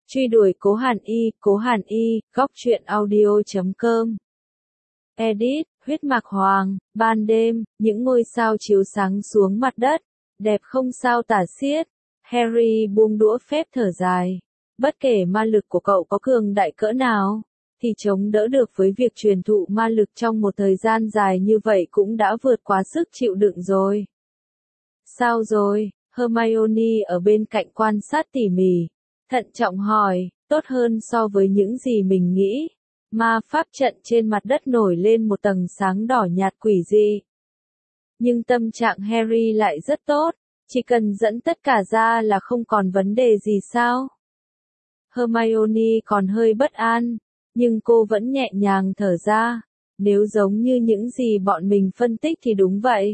Truy đuổi Cố Hàn Y, góc truyện audio.com. Edit, huyết mạc hoàng, ban đêm, những ngôi sao chiếu sáng xuống mặt đất, đẹp không sao tả xiết. Harry buông đũa phép thở dài. Bất kể ma lực của cậu có cường đại cỡ nào, thì chống đỡ được với việc truyền thụ ma lực trong một thời gian dài như vậy cũng đã vượt quá sức chịu đựng rồi. Sao rồi? Hermione ở bên cạnh quan sát tỉ mỉ, thận trọng hỏi, tốt hơn so với những gì mình nghĩ. Ma pháp trận trên mặt đất nổi lên một tầng sáng đỏ nhạt quỷ dị. Nhưng tâm trạng Harry lại rất tốt, chỉ cần dẫn tất cả ra là không còn vấn đề gì sao? Hermione còn hơi bất an, nhưng cô vẫn nhẹ nhàng thở ra. Nếu giống như những gì bọn mình phân tích thì đúng vậy.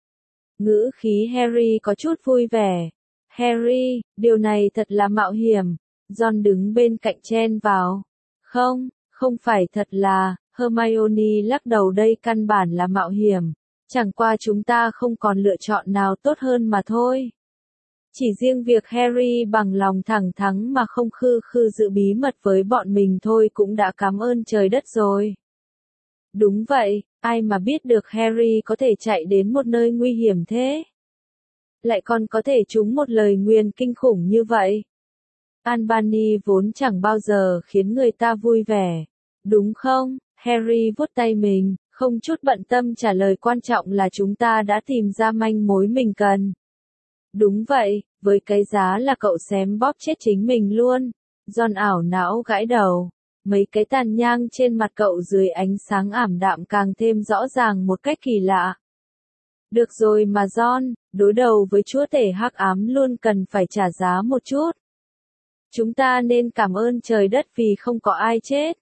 Ngữ khí Harry có chút vui vẻ. Harry, điều này thật là mạo hiểm. Ron đứng bên cạnh chen vào. Không phải thật là, Hermione lắc đầu, đây căn bản là mạo hiểm. Chẳng qua chúng ta không còn lựa chọn nào tốt hơn mà thôi. Chỉ riêng việc Harry bằng lòng thẳng thắn mà không khư khư giữ bí mật với bọn mình thôi cũng đã cảm ơn trời đất rồi. Đúng vậy, ai mà biết được Harry có thể chạy đến một nơi nguy hiểm thế. Lại còn có thể trúng một lời nguyền kinh khủng như vậy. Albany vốn chẳng bao giờ khiến người ta vui vẻ. Đúng không? Harry vuốt tay mình, không chút bận tâm trả lời, quan trọng là chúng ta đã tìm ra manh mối mình cần. Đúng vậy, với cái giá là cậu xém bóp chết chính mình luôn. Ron ảo não gãi đầu. Mấy cái tàn nhang trên mặt cậu dưới ánh sáng ảm đạm càng thêm rõ ràng một cách kỳ lạ. Được rồi mà Ron, đối đầu với chúa tể hắc ám luôn cần phải trả giá một chút. Chúng ta nên cảm ơn trời đất vì không có ai chết.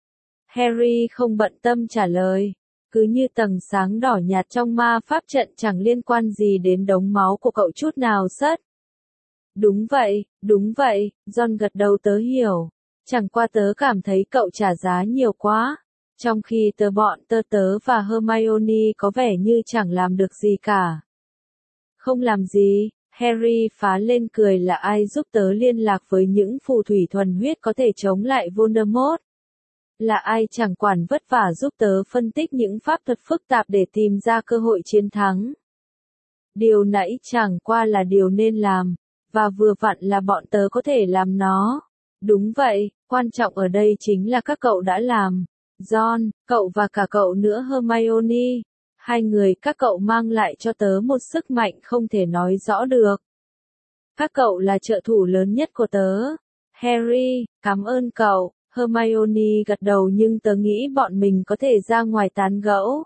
Harry không bận tâm trả lời. Cứ như tầng sáng đỏ nhạt trong ma pháp trận chẳng liên quan gì đến đống máu của cậu chút nào sất. Đúng vậy, Ron gật đầu, tớ hiểu. Chẳng qua tớ cảm thấy cậu trả giá nhiều quá. Trong khi bọn tớ và Hermione có vẻ như chẳng làm được gì cả. Không làm gì, Harry phá lên cười, là ai giúp tớ liên lạc với những phù thủy thuần huyết có thể chống lại Voldemort? Là ai chẳng quản vất vả giúp tớ phân tích những pháp thuật phức tạp để tìm ra cơ hội chiến thắng? Điều nãy chẳng qua là điều nên làm, và vừa vặn là bọn tớ có thể làm nó. Đúng vậy, quan trọng ở đây chính là các cậu đã làm. Ron, cậu và cả cậu nữa Hermione. Hai người các cậu mang lại cho tớ một sức mạnh không thể nói rõ được. Các cậu là trợ thủ lớn nhất của tớ. Harry, cảm ơn cậu. Hermione gật đầu, nhưng tớ nghĩ bọn mình có thể ra ngoài tán gẫu.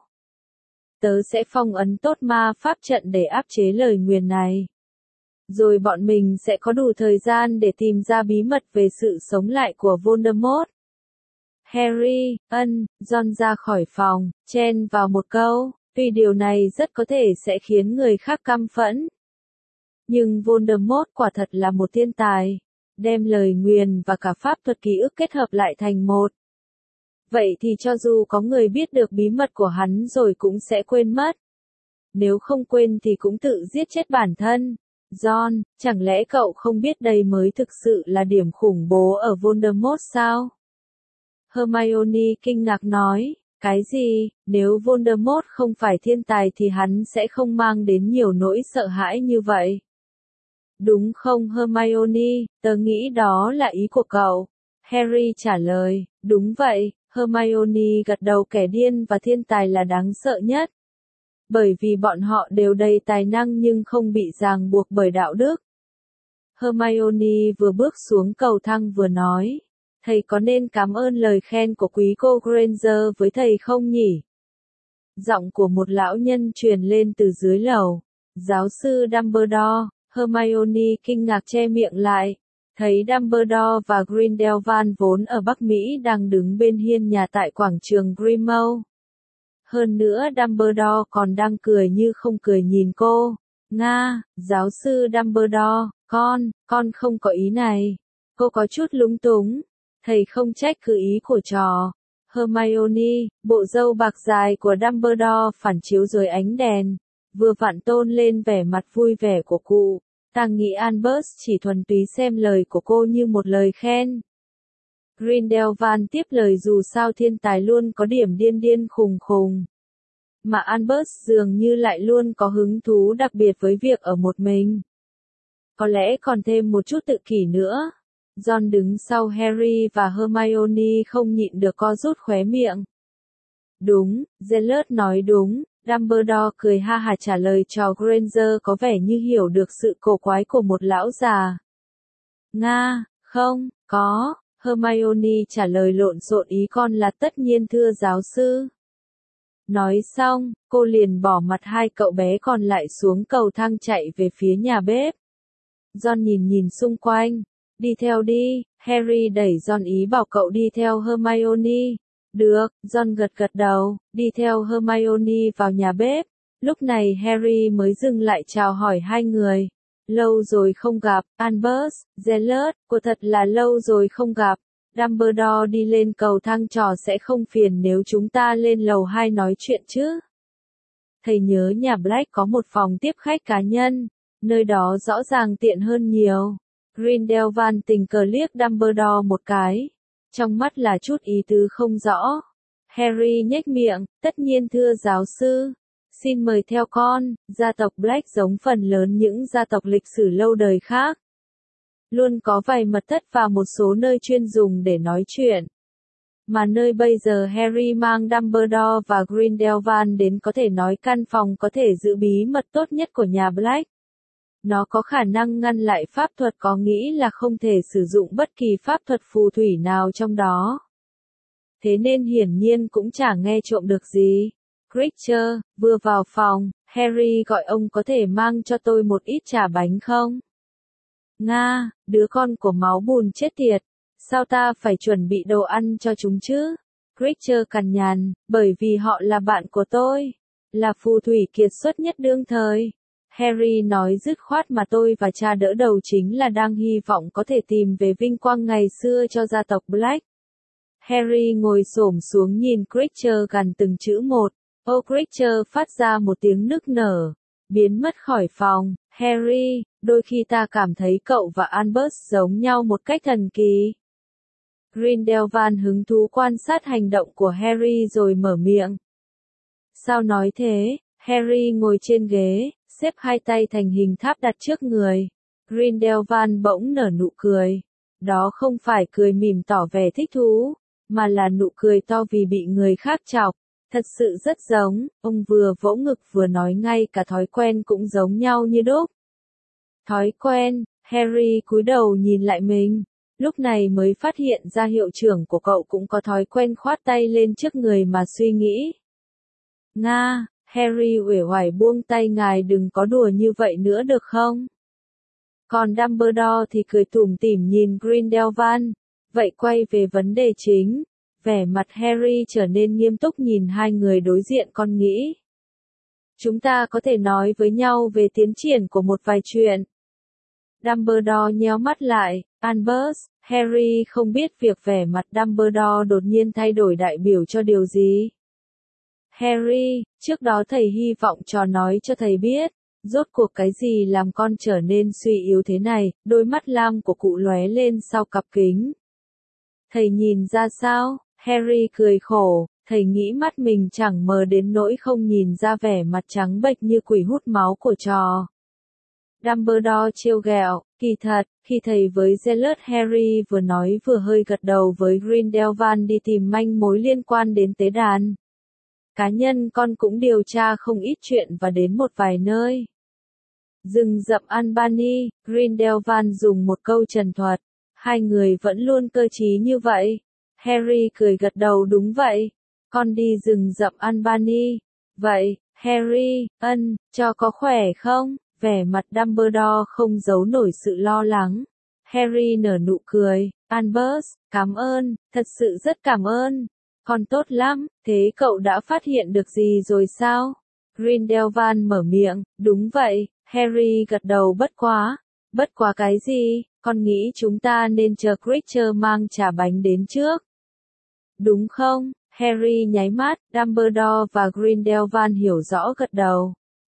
Tớ sẽ phong ấn tốt ma pháp trận để áp chế lời nguyền này. Rồi bọn mình sẽ có đủ thời gian để tìm ra bí mật về sự sống lại của Voldemort. Harry, Ron ra khỏi phòng, chen vào một câu, tuy điều này rất có thể sẽ khiến người khác căm phẫn. Nhưng Voldemort quả thật là một thiên tài, đem lời nguyền và cả pháp thuật ký ức kết hợp lại thành một. Vậy thì cho dù có người biết được bí mật của hắn rồi cũng sẽ quên mất. Nếu không quên thì cũng tự giết chết bản thân. Ron, chẳng lẽ cậu không biết đây mới thực sự là điểm khủng bố ở Voldemort sao? Hermione kinh ngạc nói, cái gì? Nếu Voldemort không phải thiên tài thì hắn sẽ không mang đến nhiều nỗi sợ hãi như vậy. Đúng không Hermione, tớ nghĩ đó là ý của cậu. Harry trả lời, đúng vậy. Hermione gật đầu, kẻ điên và thiên tài là đáng sợ nhất. Bởi vì bọn họ đều đầy tài năng nhưng không bị ràng buộc bởi đạo đức. Hermione vừa bước xuống cầu thang vừa nói, thầy có nên cảm ơn lời khen của quý cô Granger với thầy không nhỉ? Giọng của một lão nhân truyền lên từ dưới lầu. Giáo sư Dumbledore. Hermione kinh ngạc che miệng lại. Thấy Dumbledore và Grindelwald vốn ở Bắc Mỹ đang đứng bên hiên nhà tại quảng trường Grimmauld. Hơn nữa Dumbledore còn đang cười như không cười nhìn cô. Nga, giáo sư Dumbledore, con không có ý này. Cô có chút lúng túng. Thầy không trách cứ ý của trò. Hermione, bộ râu bạc dài của Dumbledore phản chiếu dưới ánh đèn, vừa vặn tôn lên vẻ mặt vui vẻ của cụ. Ta nghĩ Albus chỉ thuần túy xem lời của cô như một lời khen. Grindelwald tiếp lời dù sao thiên tài luôn có điểm điên điên khùng khùng. Mà Albus dường như lại luôn có hứng thú đặc biệt với việc ở một mình. Có lẽ còn thêm một chút tự kỷ nữa. Ron đứng sau Harry và Hermione không nhịn được co rút khóe miệng. Đúng, Gellert nói đúng, Dumbledore cười ha hả trả lời cho Granger có vẻ như hiểu được sự cổ quái của một lão già. Nga, không, có, Hermione trả lời lộn xộn ý con là tất nhiên thưa giáo sư. Nói xong, cô liền bỏ mặt hai cậu bé còn lại xuống cầu thang chạy về phía nhà bếp. Ron nhìn xung quanh. Đi theo đi, Harry đẩy Ron ý bảo cậu đi theo Hermione. Được, Ron gật đầu, đi theo Hermione vào nhà bếp. Lúc này Harry mới dừng lại chào hỏi hai người. Lâu rồi không gặp, Albus, Gellert, cô thật là lâu rồi không gặp. Dumbledore đi lên cầu thang trò sẽ không phiền nếu chúng ta lên lầu 2 nói chuyện chứ. Thầy nhớ nhà Black có một phòng tiếp khách cá nhân, nơi đó rõ ràng tiện hơn nhiều. Grindelwald tình cờ liếc Dumbledore một cái, trong mắt là chút ý tứ không rõ. Harry nhếch miệng, tất nhiên thưa giáo sư. Xin mời theo con, gia tộc Black giống phần lớn những gia tộc lịch sử lâu đời khác. Luôn có vài mật thất và một số nơi chuyên dùng để nói chuyện. Mà nơi bây giờ Harry mang Dumbledore và Grindelwald đến có thể nói căn phòng có thể giữ bí mật tốt nhất của nhà Black. Nó có khả năng ngăn lại pháp thuật có nghĩ là không thể sử dụng bất kỳ pháp thuật phù thủy nào trong đó. Thế nên hiển nhiên cũng chẳng nghe trộm được gì. Creature, vừa vào phòng, Harry gọi ông có thể mang cho tôi một ít trà bánh không? Nga, đứa con của máu bùn chết tiệt. Sao ta phải chuẩn bị đồ ăn cho chúng chứ? Creature cằn nhằn, bởi vì họ là bạn của tôi. Là phù thủy kiệt xuất nhất đương thời. Harry nói dứt khoát mà tôi và cha đỡ đầu chính là đang hy vọng có thể tìm về vinh quang ngày xưa cho gia tộc Black. Harry ngồi xổm xuống nhìn Creature gần từng chữ một. Creature phát ra một tiếng nức nở, biến mất khỏi phòng. Harry, đôi khi ta cảm thấy cậu và Albus giống nhau một cách thần kỳ. Grindelwald hứng thú quan sát hành động của Harry rồi mở miệng. Sao nói thế? Harry ngồi trên ghế, xếp hai tay thành hình tháp đặt trước người. Grindelwald bỗng nở nụ cười. Đó không phải cười mỉm tỏ vẻ thích thú, mà là nụ cười to vì bị người khác chọc. Thật sự rất giống, ông vừa vỗ ngực vừa nói ngay cả thói quen cũng giống nhau như đúc. Thói quen, Harry cúi đầu nhìn lại mình, lúc này mới phát hiện ra hiệu trưởng của cậu cũng có thói quen khoát tay lên trước người mà suy nghĩ. Nga, Harry uể oải buông tay ngài đừng có đùa như vậy nữa được không? Còn Dumbledore thì cười tủm tỉm nhìn Grindelwald, vậy quay về vấn đề chính. Vẻ mặt Harry trở nên nghiêm túc nhìn hai người đối diện con nghĩ. Chúng ta có thể nói với nhau về tiến triển của một vài chuyện. Dumbledore nhéo mắt lại, Albus, Harry không biết việc vẻ mặt Dumbledore đột nhiên thay đổi đại biểu cho điều gì. Harry, trước đó thầy hy vọng trò nói cho thầy biết, rốt cuộc cái gì làm con trở nên suy yếu thế này, đôi mắt lam của cụ lóe lên sau cặp kính. Thầy nhìn ra sao? Harry cười khổ, thầy nghĩ mắt mình chẳng mờ đến nỗi không nhìn ra vẻ mặt trắng bệch như quỷ hút máu của trò. Dumbledore trêu ghẹo, kỳ thật, khi thầy với Gellert Harry vừa nói vừa hơi gật đầu với Grindelwald đi tìm manh mối liên quan đến tế đàn. Cá nhân con cũng điều tra không ít chuyện và đến một vài nơi. Rừng rậm Albany, Grindelwald dùng một câu trần thuật. Hai người vẫn luôn cơ trí như vậy. Harry cười gật đầu đúng vậy. Con đi rừng rậm Albany. Vậy, Harry, cho có khỏe không? Vẻ mặt Dumbledore không giấu nổi sự lo lắng. Harry nở nụ cười. Albus, cảm ơn, thật sự rất cảm ơn. Con tốt lắm, thế cậu đã phát hiện được gì rồi sao? Grindelwald mở miệng, đúng vậy. Harry gật đầu bất quá cái gì? Con nghĩ chúng ta nên chờ Creature mang trà bánh đến trước. Đúng không? Harry nháy mắt, Dumbledore và Grindelwald hiểu rõ gật đầu.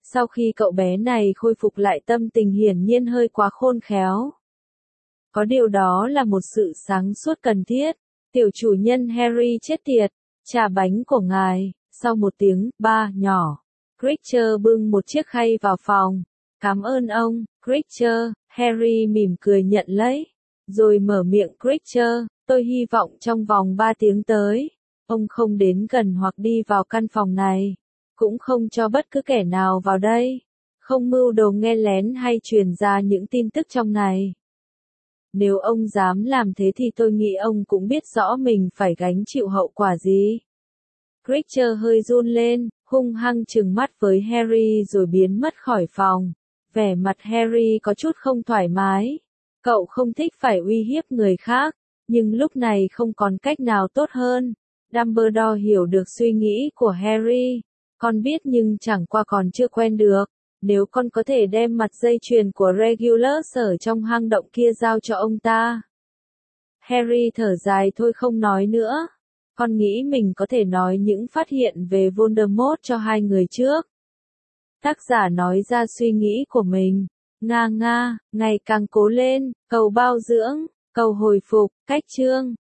Sau khi cậu bé này khôi phục lại tâm tình hiển nhiên hơi quá khôn khéo. Có điều đó là một sự sáng suốt cần thiết. Tiểu chủ nhân Harry chết tiệt, trà bánh của ngài. Sau một tiếng ba nhỏ, Creature bưng một chiếc khay vào phòng. Cảm ơn ông, Creature. Harry mỉm cười nhận lấy, rồi mở miệng. Creature, tôi hy vọng trong vòng 3 tiếng tới, ông không đến gần hoặc đi vào căn phòng này, cũng không cho bất cứ kẻ nào vào đây, không mưu đồ nghe lén hay truyền ra những tin tức trong này. Nếu ông dám làm thế thì tôi nghĩ ông cũng biết rõ mình phải gánh chịu hậu quả gì. Creature hơi run lên, hung hăng trừng mắt với Harry rồi biến mất khỏi phòng. Vẻ mặt Harry có chút không thoải mái. Cậu không thích phải uy hiếp người khác, nhưng lúc này không còn cách nào tốt hơn. Dumbledore hiểu được suy nghĩ của Harry. Con biết nhưng chẳng qua còn chưa quen được. Nếu con có thể đem mặt dây chuyền của Regulus ở trong hang động kia giao cho ông ta. Harry thở dài thôi không nói nữa. Con nghĩ mình có thể nói những phát hiện về Voldemort cho hai người trước. Tác giả nói ra suy nghĩ của mình. Nga, ngày càng cố lên, cầu bao dưỡng, cầu hồi phục, cách chương.